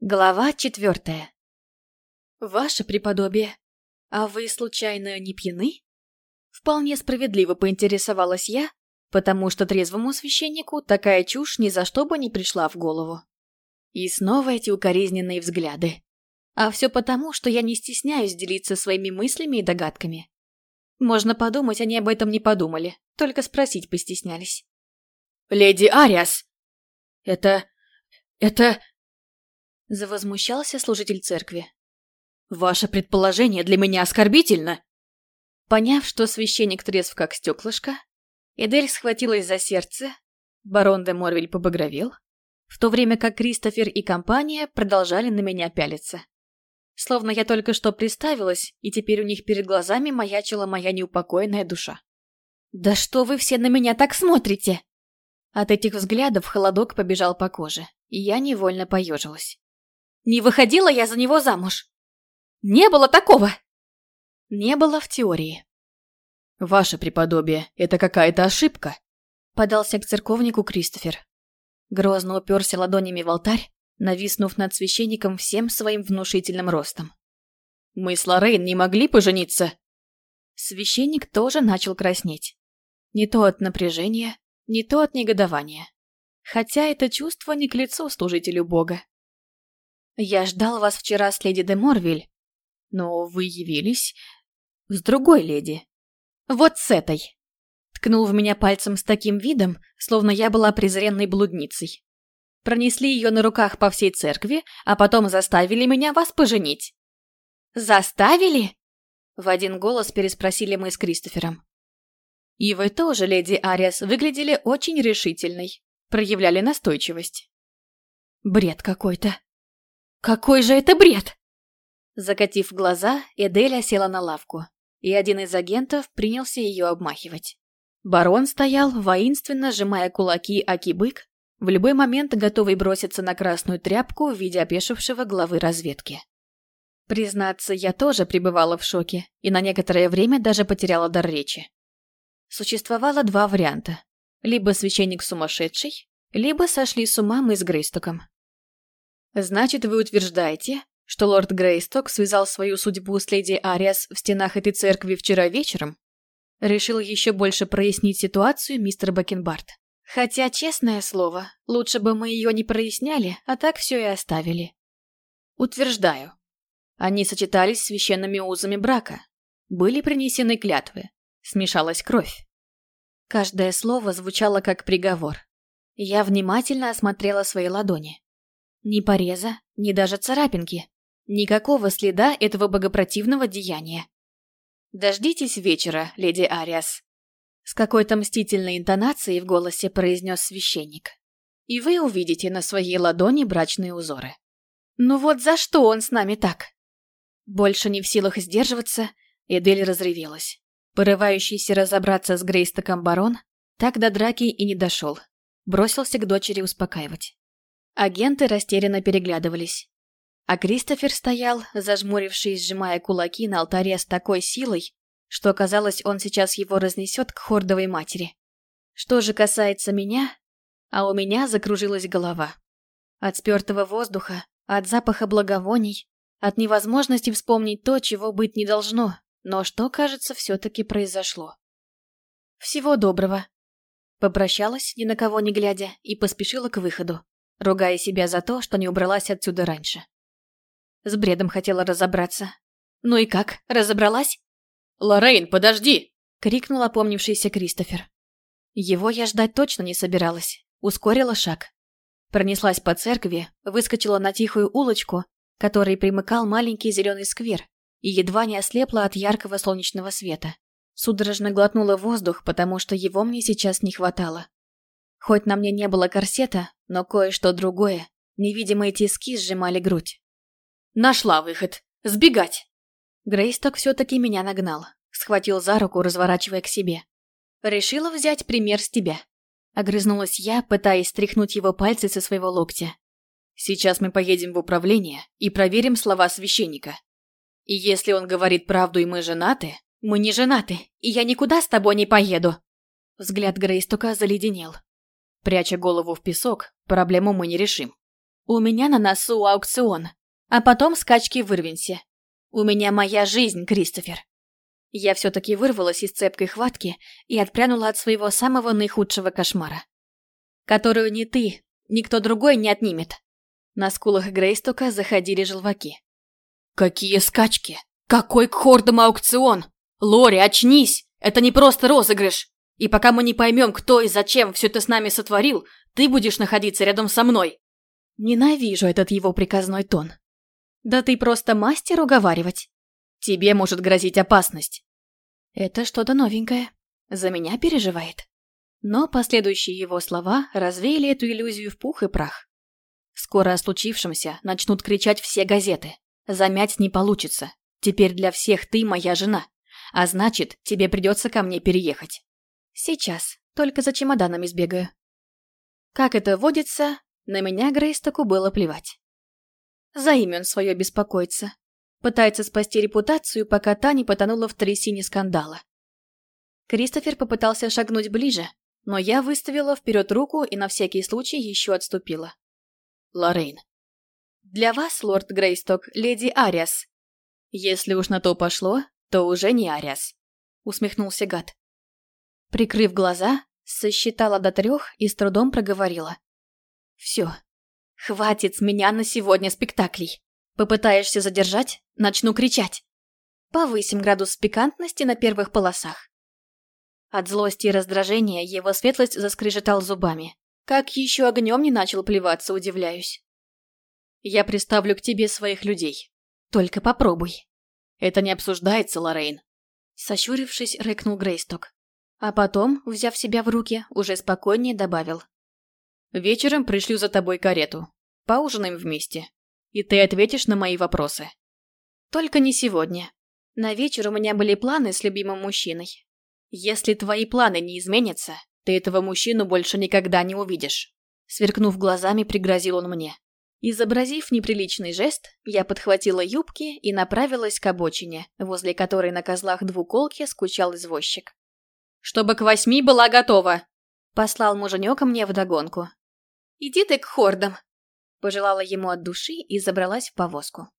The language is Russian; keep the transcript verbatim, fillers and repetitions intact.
Глава четвертая. «Ваше преподобие, а вы, случайно, не пьяны?» Вполне справедливо поинтересовалась я, потому что трезвому священнику такая чушь ни за что бы не пришла в голову. И снова эти укоризненные взгляды. А все потому, что я не стесняюсь делиться своими мыслями и догадками. Можно подумать, они об этом не подумали, только спросить постеснялись. «Леди Ариас! Это... это...» Завозмущался служитель церкви. «Ваше предположение для меня оскорбительно!» Поняв, что священник трезв как стеклышко, Эдель схватилась за сердце, барон де Морвиль побагровел, в то время как Кристофер и компания продолжали на меня пялиться. Словно я только что представилась, и теперь у них перед глазами маячила моя неупокоенная душа. «Да что вы все на меня так смотрите?» От этих взглядов холодок побежал по коже, и я невольно поежилась. «Не выходила я за него замуж! Не было такого!» Не было в теории. «Ваше преподобие, это какая-то ошибка», — подался к церковнику Кристофер. Грозно уперся ладонями в алтарь, нависнув над священником всем своим внушительным ростом. «Мы с Лоррейн не могли пожениться?» Священник тоже начал краснеть. Не то от напряжения, не то от негодования. Хотя это чувство не к лицу служителю Бога. «Я ждал вас вчера с леди де Морвиль, но вы явились с другой леди. Вот с этой!» Ткнул в меня пальцем с таким видом, словно я была презренной блудницей. Пронесли ее на руках по всей церкви, а потом заставили меня вас поженить. «Заставили?» В один голос переспросили мы с Кристофером. «И вы тоже, леди Ариас, выглядели очень решительной, проявляли настойчивость». «Бред какой-то. Какой же это бред!» Закатив глаза, Эделя села на лавку, и один из агентов принялся ее обмахивать. Барон стоял, воинственно сжимая кулаки аки-бык, в любой момент готовый броситься на красную тряпку в виде опешившего главы разведки. Признаться, я тоже пребывала в шоке и на некоторое время даже потеряла дар речи. Существовало два варианта. Либо священник сумасшедший, либо сошли с ума мы с Грейстоком. «Значит, вы утверждаете, что лорд Грейсток связал свою судьбу с леди Ариас в стенах этой церкви вчера вечером?» Решил еще больше прояснить ситуацию мистер Бакенбард. Хотя, честное слово, лучше бы мы ее не проясняли, а так все и оставили. «Утверждаю. Они сочетались с священными узами брака. Были принесены клятвы. Смешалась кровь». Каждое слово звучало как приговор. Я внимательно осмотрела свои ладони. Ни пореза, ни даже царапинки. Никакого следа этого богопротивного деяния. «Дождитесь вечера, леди Ариас», — с какой-то мстительной интонацией в голосе произнес священник. «И вы увидите на своей ладони брачные узоры». «Ну вот за что он с нами так?» Больше не в силах сдерживаться, Эдель разревелась. Порывающийся разобраться с Грейстоком барон так до драки и не дошел. Бросился к дочери успокаивать. Агенты растерянно переглядывались. А Кристофер стоял, зажмурившись, сжимая кулаки на алтаре с такой силой, что, казалось, он сейчас его разнесет к хордовой матери. Что же касается меня, а у меня закружилась голова. От спертого воздуха, от запаха благовоний, от невозможности вспомнить то, чего быть не должно, но что, кажется, все-таки произошло. «Всего доброго», — попрощалась, ни на кого не глядя, и поспешила к выходу, ругая себя за то, что не убралась отсюда раньше. С бредом хотела разобраться. «Ну и как, разобралась?» «Лоррейн, подожди!» — крикнул опомнившийся Кристофер. Его я ждать точно не собиралась. Ускорила шаг. Пронеслась по церкви, выскочила на тихую улочку, к которой примыкал маленький зеленый сквер, и едва не ослепла от яркого солнечного света. Судорожно глотнула воздух, потому что его мне сейчас не хватало. Хоть на мне не было корсета, но кое-что другое, невидимые тиски сжимали грудь. «Нашла выход! Сбегать!» Грейсток все-таки меня нагнал, схватил за руку, разворачивая к себе. «Решила взять пример с тебя», — огрызнулась я, пытаясь стряхнуть его пальцы со своего локтя. «Сейчас мы поедем в управление и проверим слова священника. И если он говорит правду и мы женаты...» «Мы не женаты, и я никуда с тобой не поеду!» Взгляд Грейстока заледенел. «Пряча голову в песок, проблему мы не решим. У меня на носу аукцион, а потом скачки в Ирвинсе. У меня моя жизнь, Кристофер. Я все-таки вырвалась из цепкой хватки и отпрянула от своего самого наихудшего кошмара. Которую ни ты, никто другой не отнимет. На скулах Грейстока заходили желваки. «Какие скачки? Какой к хордам аукцион? Лори, очнись! Это не просто розыгрыш! И пока мы не поймем, кто и зачем все это с нами сотворил, ты будешь находиться рядом со мной!» Ненавижу этот его приказной тон. Да ты просто мастер уговаривать. Тебе может грозить опасность. Это что-то новенькое. За меня переживает. Но последующие его слова развеяли эту иллюзию в пух и прах. Скоро о случившемся начнут кричать все газеты. Замять не получится. Теперь для всех ты моя жена. А значит, тебе придется ко мне переехать. Сейчас. Только за чемоданами сбегаю. Как это водится, на меня Грейстоку было плевать. За имя он свое беспокоится. Пытается спасти репутацию, пока та не потонула в трясине скандала. Кристофер попытался шагнуть ближе, но я выставила вперед руку и на всякий случай еще отступила. Лоррейн. Для вас, лорд Грейсток, леди Ариас. Если уж на то пошло, то уже не Ариас. Усмехнулся гад. Прикрыв глаза, сосчитала до трех и с трудом проговорила. Все. Хватит с меня на сегодня спектаклей. Попытаешься задержать, начну кричать. Повысим градус пикантности на первых полосах. От злости и раздражения его светлость заскрежетал зубами. Как еще огнем не начал плеваться, удивляюсь. Я приставлю к тебе своих людей. Только попробуй. Это не обсуждается, Лоррейн. Сощурившись, рыкнул Грейсток. А потом, взяв себя в руки, уже спокойнее добавил. Вечером пришлю за тобой карету. Поужинаем вместе. И ты ответишь на мои вопросы. Только не сегодня. На вечер у меня были планы с любимым мужчиной. Если твои планы не изменятся, ты этого мужчину больше никогда не увидишь. Сверкнув глазами, пригрозил он мне. Изобразив неприличный жест, я подхватила юбки и направилась к обочине, возле которой на козлах двуколки скучал извозчик. «Чтобы к восьми была готова!» — послал муженек мне вдогонку. «Иди ты к хордам!» — пожелала ему от души и забралась в повозку.